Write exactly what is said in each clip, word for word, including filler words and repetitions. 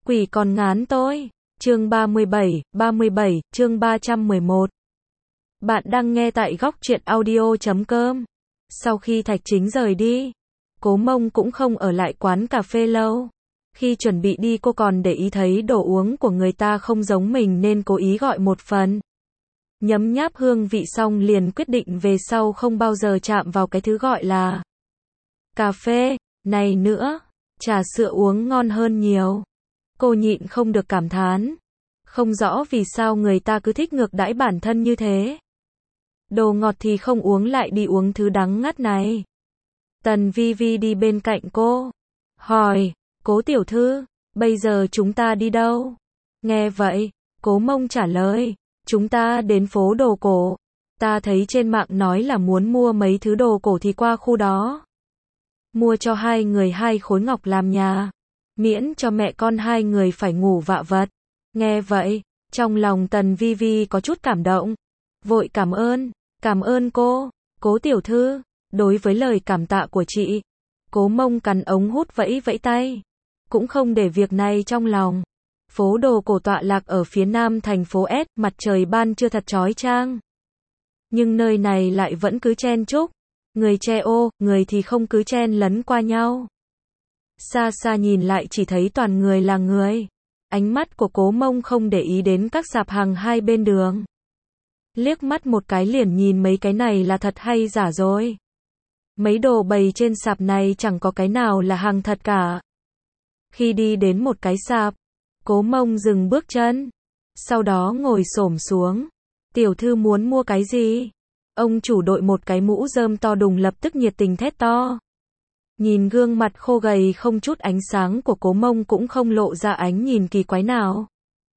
Quỷ còn ngán tôi. Chương ba mươi bảy, ba mươi bảy, chương ba trăm mười một. Bạn đang nghe tại góc truyện audio chấm com. Sau khi Thạch Chính rời đi, Cố Mông cũng không ở lại quán cà phê lâu. Khi chuẩn bị đi cô còn để ý thấy đồ uống của người ta không giống mình nên cố ý gọi một phần. Nhấm nháp hương vị xong liền quyết định về sau không bao giờ chạm vào cái thứ gọi là cà phê này nữa. Trà sữa uống ngon hơn nhiều. Cô nhịn không được cảm thán. Không rõ vì sao người ta cứ thích ngược đãi bản thân như thế. Đồ ngọt thì không uống lại đi uống thứ đắng ngắt này. Tần Vi Vi đi bên cạnh cô. Hỏi, Cố tiểu thư, bây giờ chúng ta đi đâu? Nghe vậy, Cố Mông trả lời, chúng ta đến phố đồ cổ. Ta thấy trên mạng nói là muốn mua mấy thứ đồ cổ thì qua khu đó. Mua cho hai người hai khối ngọc làm nhà. Miễn cho mẹ con hai người phải ngủ vạ vật. Nghe vậy, trong lòng Tần Vi Vi có chút cảm động. Vội cảm ơn, cảm ơn cô, Cố tiểu thư. Đối với lời cảm tạ của chị, Cố Mông cắn ống hút vẫy vẫy tay. Cũng không để việc này trong lòng. Phố đồ cổ tọa lạc ở phía nam thành phố S, mặt trời ban trưa thật chói chang. Nhưng nơi này lại vẫn cứ chen chúc. Người che ô, người thì không cứ chen lấn qua nhau. Xa xa nhìn lại chỉ thấy toàn người là người. Ánh mắt của Cố Mông không để ý đến các sạp hàng hai bên đường. Liếc mắt một cái liền nhìn mấy cái này là thật hay giả rồi. Mấy đồ bày trên sạp này chẳng có cái nào là hàng thật cả. Khi đi đến một cái sạp, Cố Mông dừng bước chân. Sau đó ngồi xổm xuống. Tiểu thư muốn mua cái gì? Ông chủ đội một cái mũ rơm to đùng lập tức nhiệt tình thét to. Nhìn gương mặt khô gầy không chút ánh sáng của Cố Mông cũng không lộ ra ánh nhìn kỳ quái nào.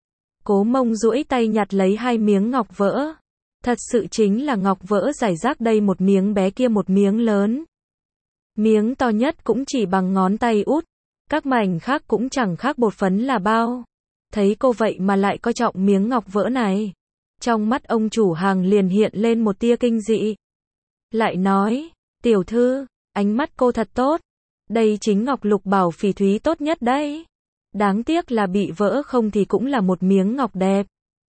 Cố Mông duỗi tay nhặt lấy hai miếng ngọc vỡ. Thật sự chính là ngọc vỡ rải rác, đây một miếng bé kia một miếng lớn. Miếng to nhất cũng chỉ bằng ngón tay út. Các mảnh khác cũng chẳng khác bột phấn là bao. Thấy cô vậy mà lại coi trọng miếng ngọc vỡ này. Trong mắt ông chủ hàng liền hiện lên một tia kinh dị. Lại nói, tiểu thư, ánh mắt cô thật tốt. Đây chính ngọc lục bảo phỉ thúy tốt nhất đấy. Đáng tiếc là bị vỡ, không thì cũng là một miếng ngọc đẹp.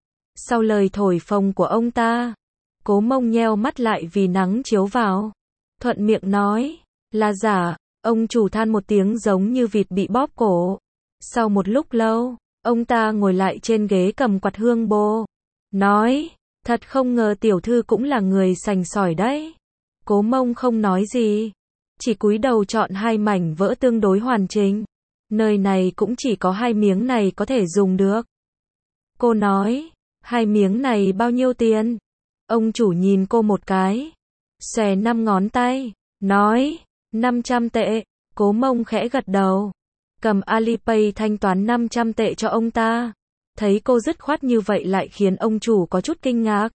Sau lời thổi phồng của ông ta, Cố Mông nheo mắt lại vì nắng chiếu vào. Thuận miệng nói, là giả. Ông chủ than một tiếng giống như vịt bị bóp cổ. Sau một lúc lâu, ông ta ngồi lại trên ghế cầm quạt hương bồ. Nói, thật không ngờ tiểu thư cũng là người sành sỏi đấy. Cố Mông không nói gì. Chỉ cúi đầu chọn hai mảnh vỡ tương đối hoàn chỉnh. Nơi này cũng chỉ có hai miếng này có thể dùng được. Cô nói, hai miếng này bao nhiêu tiền? Ông chủ nhìn cô một cái. Xòe năm ngón tay. Nói, năm trăm tệ. Cố Mông khẽ gật đầu. Cầm Alipay thanh toán năm trăm tệ cho ông ta. Thấy cô dứt khoát như vậy lại khiến ông chủ có chút kinh ngạc.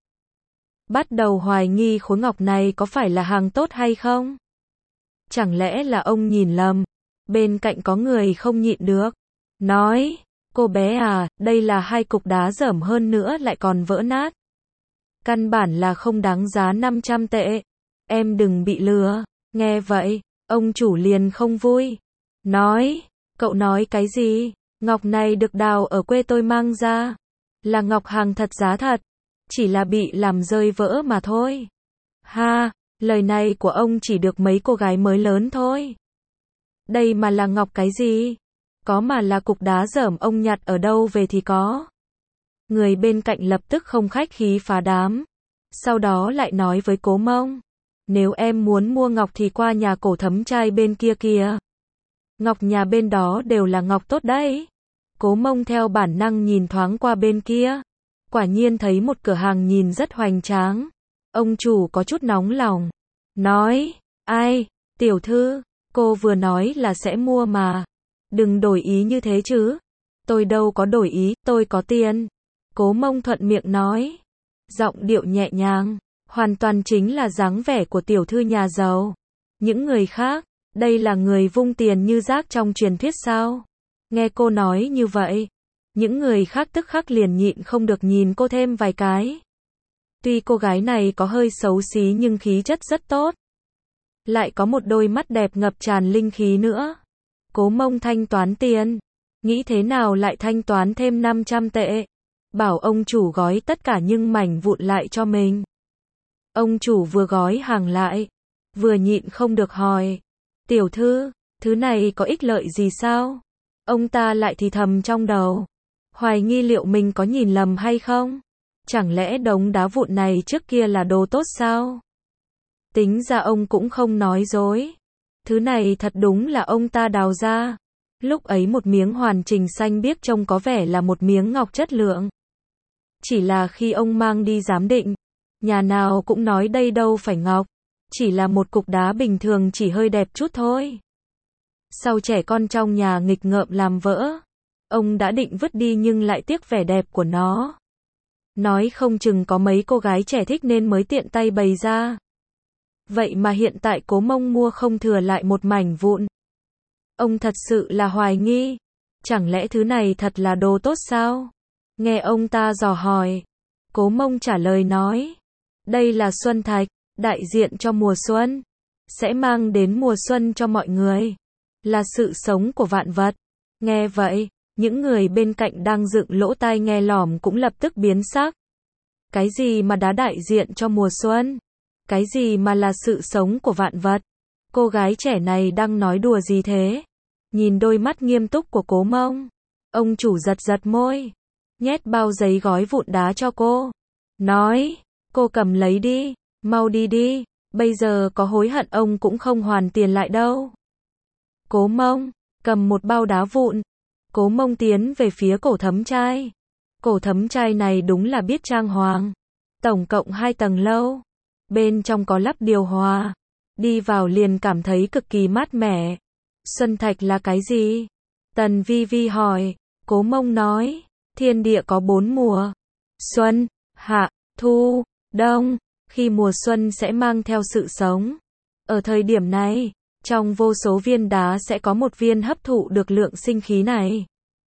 Bắt đầu hoài nghi khối ngọc này có phải là hàng tốt hay không? Chẳng lẽ là ông nhìn lầm? Bên cạnh có người không nhịn được. Nói, cô bé à, đây là hai cục đá dởm hơn nữa lại còn vỡ nát. Căn bản là không đáng giá năm trăm tệ. Em đừng bị lừa. Nghe vậy, ông chủ liền không vui. Nói, cậu nói cái gì? Ngọc này được đào ở quê tôi mang ra. Là ngọc hàng thật giá thật. Chỉ là bị làm rơi vỡ mà thôi. Ha, lời này của ông chỉ được mấy cô gái mới lớn thôi. Đây mà là ngọc cái gì? Có mà là cục đá dởm ông nhặt ở đâu về thì có. Người bên cạnh lập tức không khách khí phá đám. Sau đó lại nói với Cố Mông. Nếu em muốn mua ngọc thì qua nhà cổ thấm trai bên kia kìa. Ngọc nhà bên đó đều là ngọc tốt đấy. Cố Mông theo bản năng nhìn thoáng qua bên kia. Quả nhiên thấy một cửa hàng nhìn rất hoành tráng. Ông chủ có chút nóng lòng. Nói, ai, tiểu thư, cô vừa nói là sẽ mua mà. Đừng đổi ý như thế chứ. Tôi đâu có đổi ý, tôi có tiền. Cố Mông thuận miệng nói. Giọng điệu nhẹ nhàng. Hoàn toàn chính là dáng vẻ của tiểu thư nhà giàu. Những người khác, đây là người vung tiền như rác trong truyền thuyết sao? Nghe cô nói như vậy, những người khác tức khắc liền nhịn không được nhìn cô thêm vài cái. Tuy cô gái này có hơi xấu xí nhưng khí chất rất tốt. Lại có một đôi mắt đẹp ngập tràn linh khí nữa. Cố Mông thanh toán tiền. nghĩ thế nào lại thanh toán thêm năm trăm tệ. Bảo ông chủ gói tất cả những mảnh vụn lại cho mình. Ông chủ vừa gói hàng lại, vừa nhịn không được hỏi. Tiểu thư, thứ này có ích lợi gì sao? Ông ta lại thì thầm trong đầu. Hoài nghi liệu mình có nhìn lầm hay không? Chẳng lẽ đống đá vụn này trước kia là đồ tốt sao? Tính ra ông cũng không nói dối. Thứ này thật đúng là ông ta đào ra. Lúc ấy một miếng hoàn chỉnh xanh biếc trông có vẻ là một miếng ngọc chất lượng. Chỉ là khi ông mang đi giám định, nhà nào cũng nói đây đâu phải ngọc, chỉ là một cục đá bình thường chỉ hơi đẹp chút thôi. Sau trẻ con trong nhà nghịch ngợm làm vỡ, ông đã định vứt đi nhưng lại tiếc vẻ đẹp của nó. Nói không chừng có mấy cô gái trẻ thích nên mới tiện tay bày ra. Vậy mà hiện tại Cố Mông mua không thừa lại một mảnh vụn. Ông thật sự là hoài nghi. Chẳng lẽ thứ này thật là đồ tốt sao? Nghe ông ta dò hỏi, Cố Mông trả lời nói. Đây là xuân thạch, đại diện cho mùa xuân. Sẽ mang đến mùa xuân cho mọi người. Là sự sống của vạn vật. Nghe vậy, những người bên cạnh đang dựng lỗ tai nghe lỏm cũng lập tức biến sắc. Cái gì mà đá đại diện cho mùa xuân? Cái gì mà là sự sống của vạn vật? Cô gái trẻ này đang nói đùa gì thế? Nhìn đôi mắt nghiêm túc của Cố Mông, ông chủ giật giật môi, nhét bao giấy gói vụn đá cho cô. Nói, cô cầm lấy đi, mau đi đi, bây giờ có hối hận ông cũng không hoàn tiền lại đâu. Cố Mông, cầm một bao đá vụn. Cố Mông tiến về phía cổ thấm trai. Cổ thấm trai này đúng là biết trang hoàng. Tổng cộng hai tầng lâu. Bên trong có lắp điều hòa. Đi vào liền cảm thấy cực kỳ mát mẻ. Xuân thạch là cái gì? Tần Vi Vi hỏi. Cố Mông nói, thiên địa có bốn mùa. Xuân, hạ, thu, đông. Khi mùa xuân sẽ mang theo sự sống. Ở thời điểm này, trong vô số viên đá sẽ có một viên hấp thụ được lượng sinh khí này.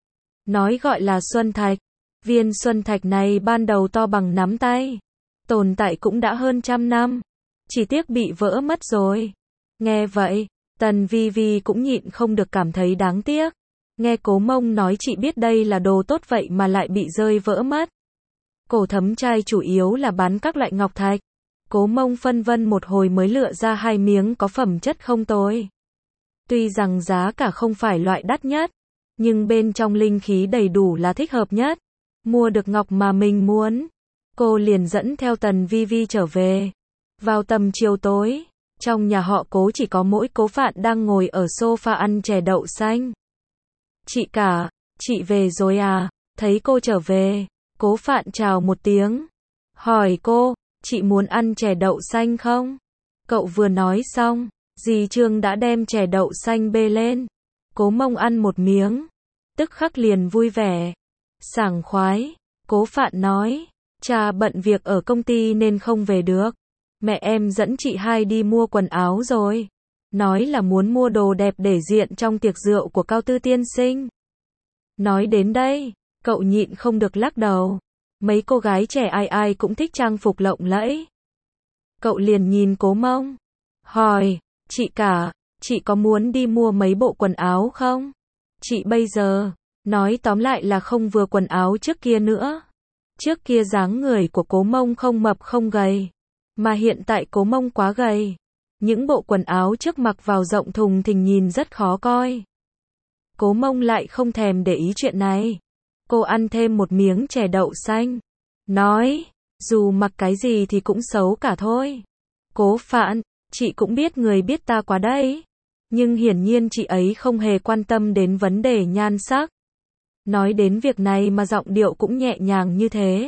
Nói gọi là xuân thạch. Viên xuân thạch này ban đầu to bằng nắm tay. Tồn tại cũng đã hơn trăm năm. Chỉ tiếc bị vỡ mất rồi. Nghe vậy, Tần Vi Vi cũng nhịn không được cảm thấy đáng tiếc. Nghe Cố Mông nói chị biết đây là đồ tốt vậy mà lại bị rơi vỡ mất. Cổ thấm trai chủ yếu là bán các loại ngọc thạch. Cố Mông phân vân một hồi mới lựa ra hai miếng có phẩm chất không tồi. Tuy rằng giá cả không phải loại đắt nhất, nhưng bên trong linh khí đầy đủ là thích hợp nhất. Mua được ngọc mà mình muốn, cô liền dẫn theo Tần Vi Vi trở về. Vào tầm chiều tối, trong nhà họ Cố chỉ có mỗi Cố Phạn đang ngồi ở sofa ăn chè đậu xanh. Chị cả, chị về rồi à? Thấy cô trở về, Cố Phạn chào một tiếng. Hỏi cô, chị muốn ăn chè đậu xanh không? Cậu vừa nói xong, dì Trương đã đem chè đậu xanh bê lên. Cố Mông ăn một miếng, tức khắc liền vui vẻ. Sảng khoái, Cố Phạn nói, cha bận việc ở công ty nên không về được. Mẹ em dẫn chị hai đi mua quần áo rồi. Nói là muốn mua đồ đẹp để diện trong tiệc rượu của Cao Tư tiên sinh. Nói đến đây, cậu nhịn không được lắc đầu. Mấy cô gái trẻ ai ai cũng thích trang phục lộng lẫy. Cậu liền nhìn Cố Mông, hỏi, chị cả, chị có muốn đi mua mấy bộ quần áo không? Chị bây giờ, nói tóm lại là không vừa quần áo trước kia nữa. Trước kia dáng người của Cố Mông không mập không gầy, mà hiện tại Cố Mông quá gầy. Những bộ quần áo trước mặc vào rộng thùng thình nhìn rất khó coi. Cố Mông lại không thèm để ý chuyện này. Cô ăn thêm một miếng chè đậu xanh. Nói, dù mặc cái gì thì cũng xấu cả thôi. Cố Phạn, chị cũng biết người biết ta quá đấy. Nhưng hiển nhiên chị ấy không hề quan tâm đến vấn đề nhan sắc. Nói đến việc này mà giọng điệu cũng nhẹ nhàng như thế.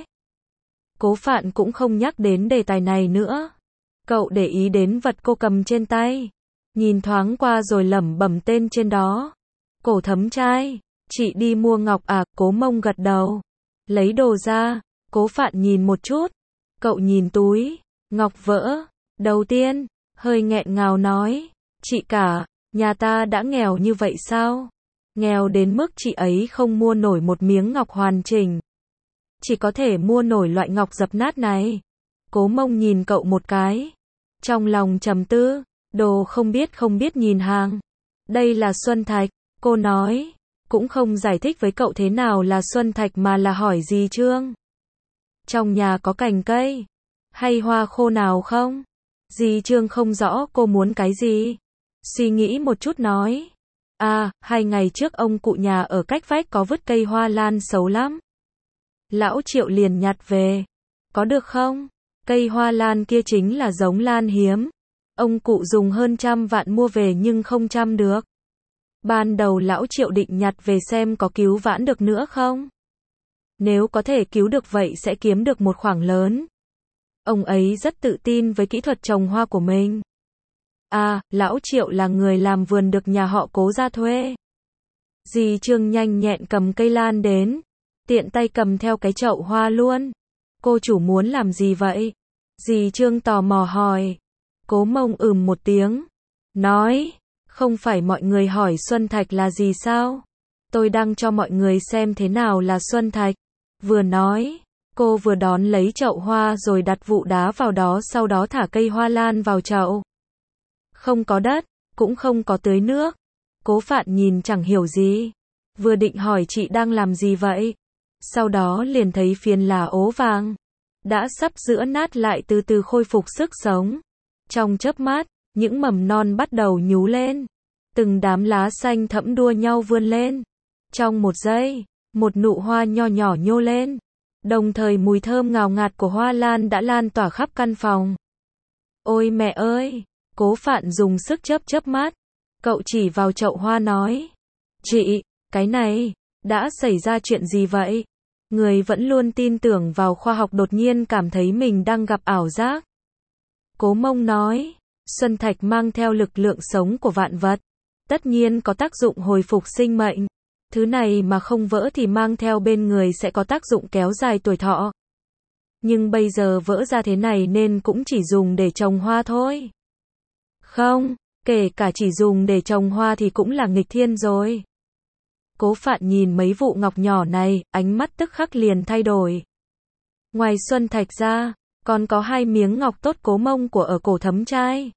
Cố Phạn cũng không nhắc đến đề tài này nữa. Cậu để ý đến vật cô cầm trên tay. Nhìn thoáng qua rồi lẩm bẩm tên trên đó. Cổ thấm trai. Chị đi mua ngọc à? Cố Mông gật đầu. Lấy đồ ra. Cố Phạn nhìn một chút. Cậu nhìn túi. Ngọc vỡ. Đầu tiên, hơi nghẹn ngào nói. Chị cả, nhà ta đã nghèo như vậy sao? Nghèo đến mức chị ấy không mua nổi một miếng ngọc hoàn chỉnh. Chỉ có thể mua nổi loại ngọc dập nát này. Cố Mông nhìn cậu một cái. Trong lòng trầm tư. Đồ không biết không biết nhìn hàng. Đây là xuân thạch. Cô nói. cũng không giải thích với cậu thế nào là Xuân Thạch mà là hỏi dì Trương. Trong nhà có cành cây hay hoa khô nào không? Dì Trương không rõ cô muốn cái gì. Suy nghĩ một chút nói. À, hai ngày trước ông cụ nhà ở cách vách có vứt cây hoa lan xấu lắm. Lão Triệu liền nhặt về. Có được không? Cây hoa lan kia chính là giống lan hiếm. Ông cụ dùng hơn trăm vạn mua về nhưng không chăm được. Ban đầu lão Triệu định nhặt về xem có cứu vãn được nữa không. Nếu có thể cứu được vậy sẽ kiếm được một khoản lớn. Ông ấy rất tự tin với kỹ thuật trồng hoa của mình. À, lão Triệu là người làm vườn được nhà họ Cố ra thuê. Dì Trương nhanh nhẹn cầm cây lan đến, tiện tay cầm theo cái chậu hoa luôn. Cô chủ muốn làm gì vậy? Dì Trương tò mò hỏi. Cố Mông ừm một tiếng, nói, không phải mọi người hỏi Xuân Thạch là gì sao? Tôi đang cho mọi người xem thế nào là Xuân Thạch. Vừa nói, cô vừa đón lấy chậu hoa rồi đặt vụ đá vào đó, sau đó thả cây hoa lan vào chậu. Không có đất, cũng không có tưới nước. Cố Phạn nhìn chẳng hiểu gì. Vừa định hỏi chị đang làm gì vậy? Sau đó liền thấy phiến lá ố vàng đã sắp giữa nát lại từ từ khôi phục sức sống. Trong chớp mắt, những mầm non bắt đầu nhú lên. Từng đám lá xanh thẫm đua nhau vươn lên. Trong một giây, một nụ hoa nho nhỏ nhô lên. Đồng thời mùi thơm ngào ngạt của hoa lan đã lan tỏa khắp căn phòng. Ôi mẹ ơi! Cố Phạn dùng sức chớp chớp mắt. Cậu chỉ vào chậu hoa nói. Chị, cái này, đã xảy ra chuyện gì vậy? Người vẫn luôn tin tưởng vào khoa học đột nhiên cảm thấy mình đang gặp ảo giác. Cố Mông nói. Xuân Thạch mang theo lực lượng sống của vạn vật. Tất nhiên có tác dụng hồi phục sinh mệnh. Thứ này mà không vỡ thì mang theo bên người sẽ có tác dụng kéo dài tuổi thọ. Nhưng bây giờ vỡ ra thế này nên cũng chỉ dùng để trồng hoa thôi. Không, kể cả chỉ dùng để trồng hoa thì cũng là nghịch thiên rồi. Cố Phạn nhìn mấy vụ ngọc nhỏ này, ánh mắt tức khắc liền thay đổi. Ngoài Xuân Thạch ra, còn có hai miếng ngọc tốt Cố Mông của ở cổ thấm trai.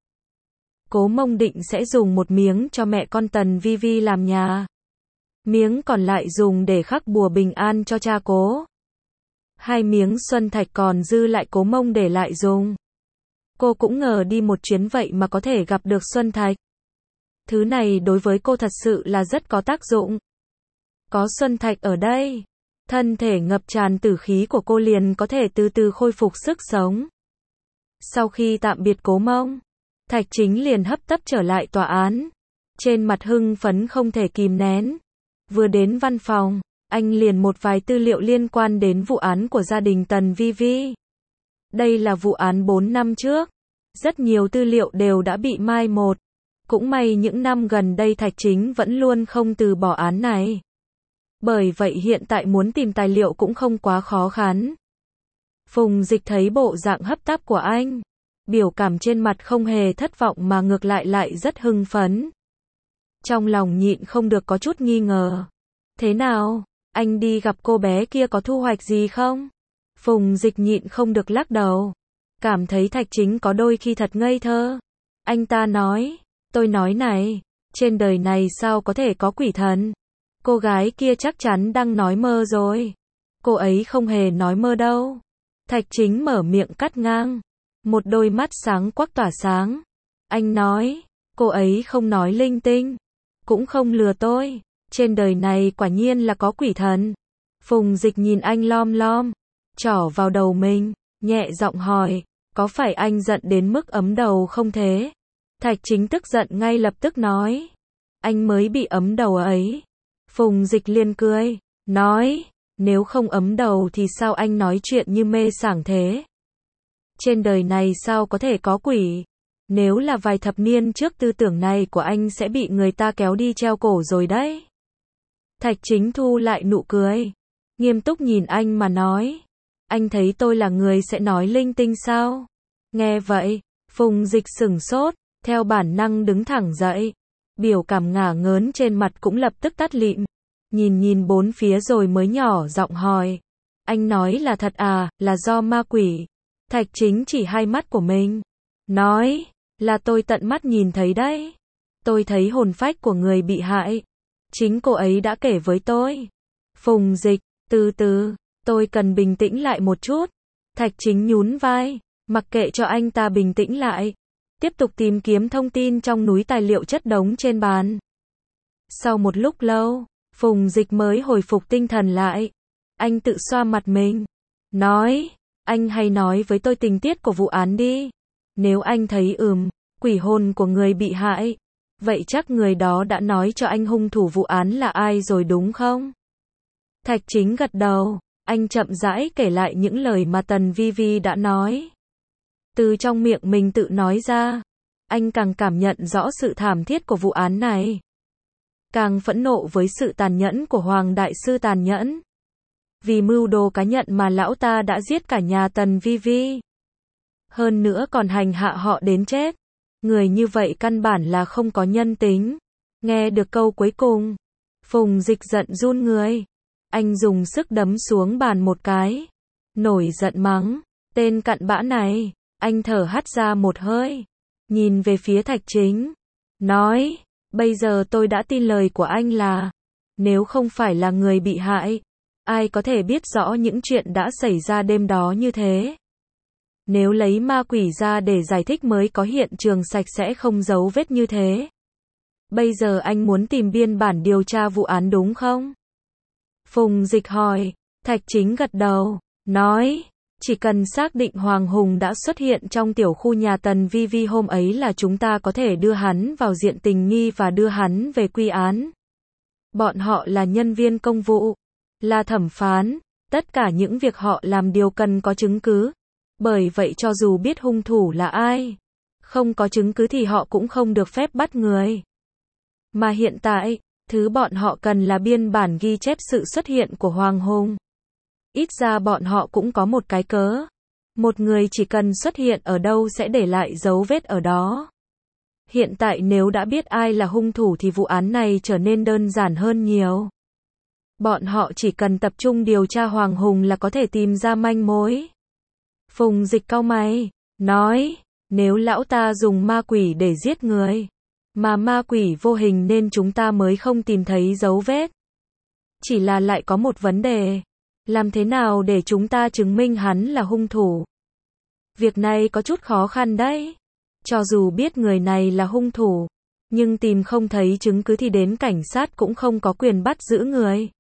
Cố Mông định sẽ dùng một miếng cho mẹ con Tần Vi Vi làm nhà. Miếng còn lại dùng để khắc bùa bình an cho cha Cố. Hai miếng Xuân Thạch còn dư lại Cố Mông để lại dùng. Cô cũng ngờ đi một chuyến vậy mà có thể gặp được Xuân Thạch. Thứ này đối với cô thật sự là rất có tác dụng. Có Xuân Thạch ở đây, thân thể ngập tràn tử khí của cô liền có thể từ từ khôi phục sức sống. Sau khi tạm biệt Cố Mông, Thạch Chính liền hấp tấp trở lại tòa án. Trên mặt hưng phấn không thể kìm nén. Vừa đến văn phòng, anh liền một vài tư liệu liên quan đến vụ án của gia đình Tần Vi Vi. Đây là vụ án bốn năm trước. Rất nhiều tư liệu đều đã bị mai một. Cũng may những năm gần đây Thạch Chính vẫn luôn không từ bỏ án này. Bởi vậy hiện tại muốn tìm tài liệu cũng không quá khó khăn. Phùng Dịch thấy bộ dạng hấp tấp của anh. Biểu cảm trên mặt không hề thất vọng mà ngược lại lại rất hưng phấn. Trong lòng nhịn không được có chút nghi ngờ. Thế nào, anh đi gặp cô bé kia có thu hoạch gì không? Phùng Dịch nhịn không được lắc đầu. Cảm thấy Thạch Chính có đôi khi thật ngây thơ. Anh ta nói, tôi nói này, trên đời này sao có thể có quỷ thần? Cô gái kia chắc chắn đang nói mơ rồi. Cô ấy không hề nói mơ đâu. Thạch Chính mở miệng cắt ngang. Một đôi mắt sáng quắc tỏa sáng. Anh nói, cô ấy không nói linh tinh. Cũng không lừa tôi. Trên đời này quả nhiên là có quỷ thần. Phùng Dịch nhìn anh lom lom. Trỏ vào đầu mình. Nhẹ giọng hỏi. Có phải anh giận đến mức ấm đầu không thế? Thạch Chính tức giận ngay lập tức nói. Anh mới bị ấm đầu ấy. Phùng Dịch liền cười. Nói. Nếu không ấm đầu thì sao anh nói chuyện như mê sảng thế? Trên đời này sao có thể có quỷ? Nếu là vài thập niên trước tư tưởng này của anh sẽ bị người ta kéo đi treo cổ rồi đấy. Thạch Chính thu lại nụ cười. Nghiêm túc nhìn anh mà nói. Anh thấy tôi là người sẽ nói linh tinh sao? Nghe vậy, Phùng Dịch sửng sốt, theo bản năng đứng thẳng dậy. Biểu cảm ngả ngớn trên mặt cũng lập tức tắt lịm. Nhìn nhìn bốn phía rồi mới nhỏ giọng hỏi. Anh nói là thật à, là do ma quỷ? Thạch Chính chỉ hai mắt của mình. Nói, là tôi tận mắt nhìn thấy đấy. Tôi thấy hồn phách của người bị hại. Chính cô ấy đã kể với tôi. Phùng Dịch, từ từ, tôi cần bình tĩnh lại một chút. Thạch Chính nhún vai, mặc kệ cho anh ta bình tĩnh lại. Tiếp tục tìm kiếm thông tin trong núi tài liệu chất đống trên bàn. Sau một lúc lâu, Phùng Dịch mới hồi phục tinh thần lại. Anh tự xoa mặt mình. Nói, anh hãy nói với tôi tình tiết của vụ án đi. Nếu anh thấy ừm, quỷ hồn của người bị hại, vậy chắc người đó đã nói cho anh hung thủ vụ án là ai rồi đúng không? Thạch Chính gật đầu, anh chậm rãi kể lại những lời mà Tần Vi Vi đã nói. Từ trong miệng mình tự nói ra, anh càng cảm nhận rõ sự thảm thiết của vụ án này. Càng phẫn nộ với sự tàn nhẫn của Hoàng Đại Sư tàn nhẫn. Vì mưu đồ cá nhân mà lão ta đã giết cả nhà Tần Vi Vi. Hơn nữa còn hành hạ họ đến chết. Người như vậy căn bản là không có nhân tính. Nghe được câu cuối cùng, Phùng Dịch giận run người. Anh dùng sức đấm xuống bàn một cái. Nổi giận mắng, tên cặn bã này. Anh thở hắt ra một hơi. Nhìn về phía Thạch Chính. Nói, bây giờ tôi đã tin lời của anh là, nếu không phải là người bị hại, ai có thể biết rõ những chuyện đã xảy ra đêm đó như thế. Nếu lấy ma quỷ ra để giải thích mới có hiện trường sạch sẽ không dấu vết như thế. Bây giờ anh muốn tìm biên bản điều tra vụ án đúng không? Phùng Dịch hỏi. Thạch Chính gật đầu, nói, chỉ cần xác định Hoàng Hùng đã xuất hiện trong tiểu khu nhà Tần Vi Vi hôm ấy là chúng ta có thể đưa hắn vào diện tình nghi và đưa hắn về quy án. Bọn họ là nhân viên công vụ, là thẩm phán, tất cả những việc họ làm đều cần có chứng cứ. Bởi vậy cho dù biết hung thủ là ai, không có chứng cứ thì họ cũng không được phép bắt người. Mà hiện tại, thứ bọn họ cần là biên bản ghi chép sự xuất hiện của Hoàng Hùng. Ít ra bọn họ cũng có một cái cớ. Một người chỉ cần xuất hiện ở đâu sẽ để lại dấu vết ở đó. Hiện tại nếu đã biết ai là hung thủ thì vụ án này trở nên đơn giản hơn nhiều. Bọn họ chỉ cần tập trung điều tra Hoàng Hùng là có thể tìm ra manh mối. Phùng Dịch cau mày, nói, nếu lão ta dùng ma quỷ để giết người, mà ma quỷ vô hình nên chúng ta mới không tìm thấy dấu vết. Chỉ là lại có một vấn đề. Làm thế nào để chúng ta chứng minh hắn là hung thủ? Việc này có chút khó khăn đấy. Cho dù biết người này là hung thủ, nhưng tìm không thấy chứng cứ thì đến cảnh sát cũng không có quyền bắt giữ người.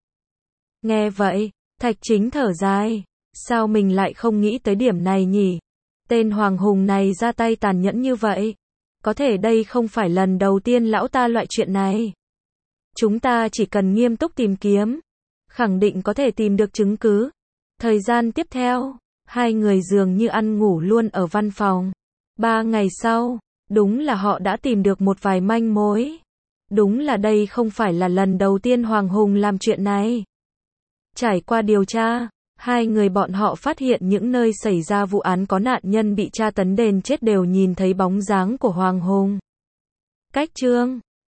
Nghe vậy, Thạch Chính thở dài. Sao mình lại không nghĩ tới điểm này nhỉ? Tên Hoàng Hùng này ra tay tàn nhẫn như vậy. Có thể đây không phải lần đầu tiên lão ta loại chuyện này. Chúng ta chỉ cần nghiêm túc tìm kiếm, khẳng định có thể tìm được chứng cứ. Thời gian tiếp theo, hai người dường như ăn ngủ luôn ở văn phòng. Ba ngày sau, đúng là họ đã tìm được một vài manh mối. Đúng là đây không phải là lần đầu tiên Hoàng Hùng làm chuyện này. Trải qua điều tra, hai người bọn họ phát hiện những nơi xảy ra vụ án có nạn nhân bị tra tấn đến chết đều nhìn thấy bóng dáng của Hoàng Hùng. Cách chương